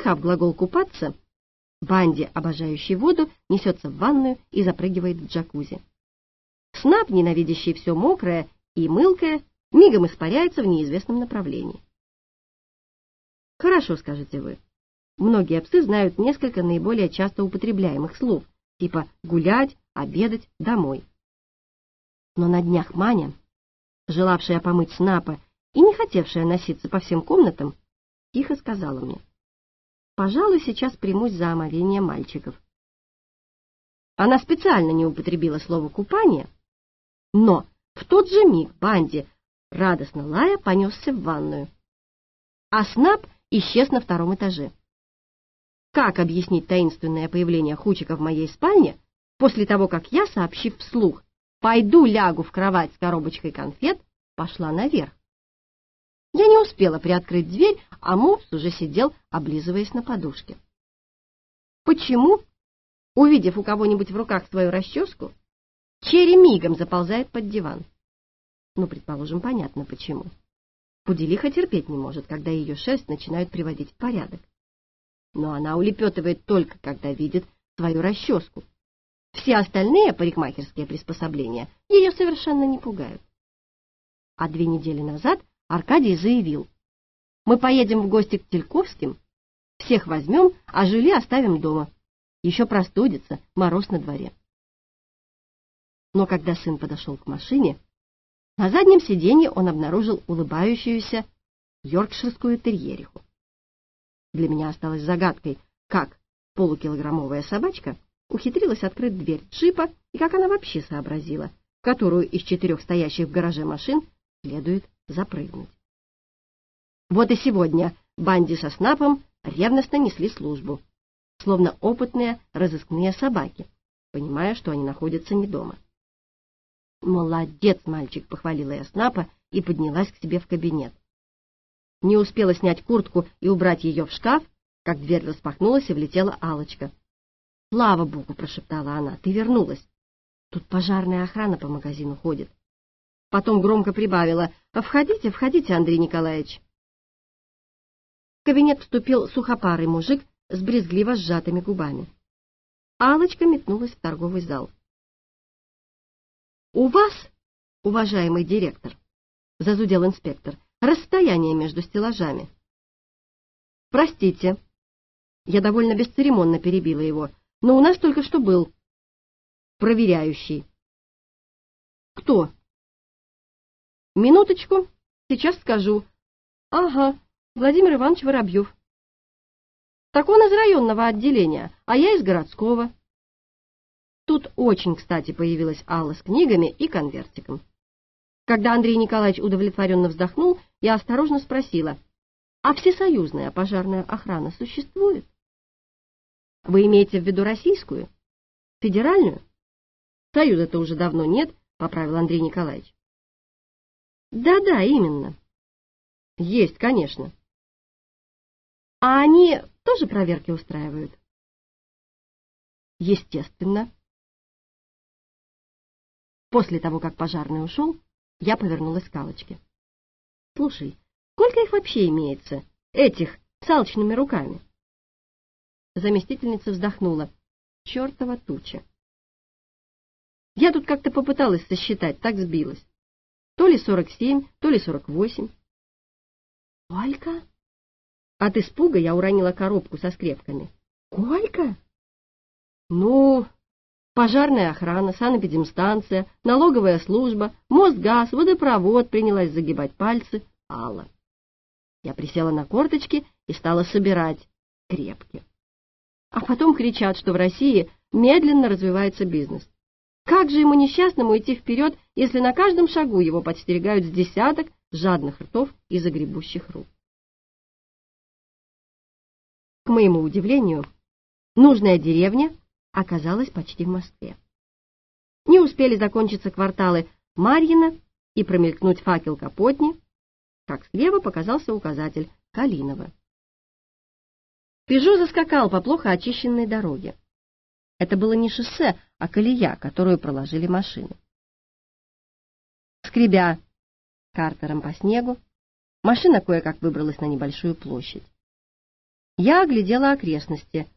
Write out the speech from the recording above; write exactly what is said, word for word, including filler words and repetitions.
Услыхав глагол «купаться», Банди, обожающий воду, несется в ванную и запрыгивает в джакузи. Снап, ненавидящий все мокрое и мылкое, мигом испаряется в неизвестном направлении. Хорошо, скажете вы. Многие псы знают несколько наиболее часто употребляемых слов, типа «гулять», «обедать», «домой». Но на днях Маня, желавшая помыть Снапа и не хотевшая носиться по всем комнатам, тихо сказала мне: «Пожалуй, сейчас примусь за омовение мальчиков». Она специально не употребила слово «купание», но в тот же миг Банди, радостно лая, понесся в ванную, а Снап исчез на втором этаже. Как объяснить таинственное появление Хучика в моей спальне после того, как я, сообщив вслух «пойду лягу в кровать с коробочкой конфет», пошла наверх? Я не успела приоткрыть дверь, а Мопс уже сидел, облизываясь на подушке. Почему, увидев у кого-нибудь в руках свою расческу, Черри мигом заползает под диван? Ну, предположим, понятно почему. Пуделиха терпеть не может, когда ее шерсть начинают приводить в порядок. Но она улепетывает только, когда видит свою расческу. Все остальные парикмахерские приспособления ее совершенно не пугают. А две недели назад Аркадий заявил: «Мы поедем в гости к Тельковским, всех возьмем, а Жюли оставим дома. Еще простудится, мороз на дворе». Но когда сын подошел к машине, на заднем сиденье он обнаружил улыбающуюся йоркширскую терьериху. Для меня осталось загадкой, как полукилограммовая собачка ухитрилась открыть дверь джипа и как она вообще сообразила, в которую из четырех стоящих в гараже машин следует запрыгнуть. Вот и сегодня Банди со Снапом ревностно несли службу, словно опытные разыскные собаки, понимая, что они находятся не дома. «Молодец, мальчик!» — похвалила я Снапа и поднялась к себе в кабинет. Не успела снять куртку и убрать ее в шкаф, как дверь распахнулась и влетела Алочка. «Слава богу!» — прошептала она. «Ты вернулась. Тут пожарная охрана по магазину ходит». Потом громко прибавила: «Входите, входите, Андрей Николаевич». В кабинет вступил сухопарый мужик с брезгливо сжатыми губами. Алочка метнулась в торговый зал. «У вас, уважаемый директор, — зазудел инспектор, — расстояние между стеллажами». «Простите», — я довольно бесцеремонно перебила его, — «но у нас только что был проверяющий». «Кто?» «Минуточку, сейчас скажу. Ага, Владимир Иванович Воробьев». «Так он из районного отделения, а я из городского». Тут очень кстати появилась Алла с книгами и конвертиком. Когда Андрей Николаевич удовлетворенно вздохнул, я осторожно спросила: «А всесоюзная пожарная охрана существует?» «Вы имеете в виду российскую? Федеральную?» «Союза-то уже давно нет», — поправил Андрей Николаевич. «Да-да, именно». «Есть, конечно». «А они тоже проверки устраивают?» «Естественно». После того, как пожарный ушел, я повернулась к Аллочке. «Слушай, сколько их вообще имеется, этих с алчными руками?» Заместительница вздохнула. «Чертова туча». Я тут как-то попыталась сосчитать, так сбилась. То ли сорок семь, то ли сорок восемь. «Сколько?» От испуга я уронила коробку со скрепками. «Сколько?» «Ну, пожарная охрана, санэпидемстанция, налоговая служба, Мосгаз, водопровод», — принялась загибать пальцы Алла. Я присела на корточки и стала собирать скрепки. А потом кричат, что в России медленно развивается бизнес. Как же ему несчастному идти вперед, если на каждом шагу его подстерегают с десяток жадных ртов и загребущих рук? К моему удивлению, нужная деревня оказалась почти в Москве. Не успели закончиться кварталы Марьино и промелькнуть факел Капотни, как слева показался указатель Калинова. «Пежо» заскакал по плохо очищенной дороге. Это было не шоссе, а колея, которую проложили машины. Скребя картером по снегу, машина кое-как выбралась на небольшую площадь. Я оглядела окрестности.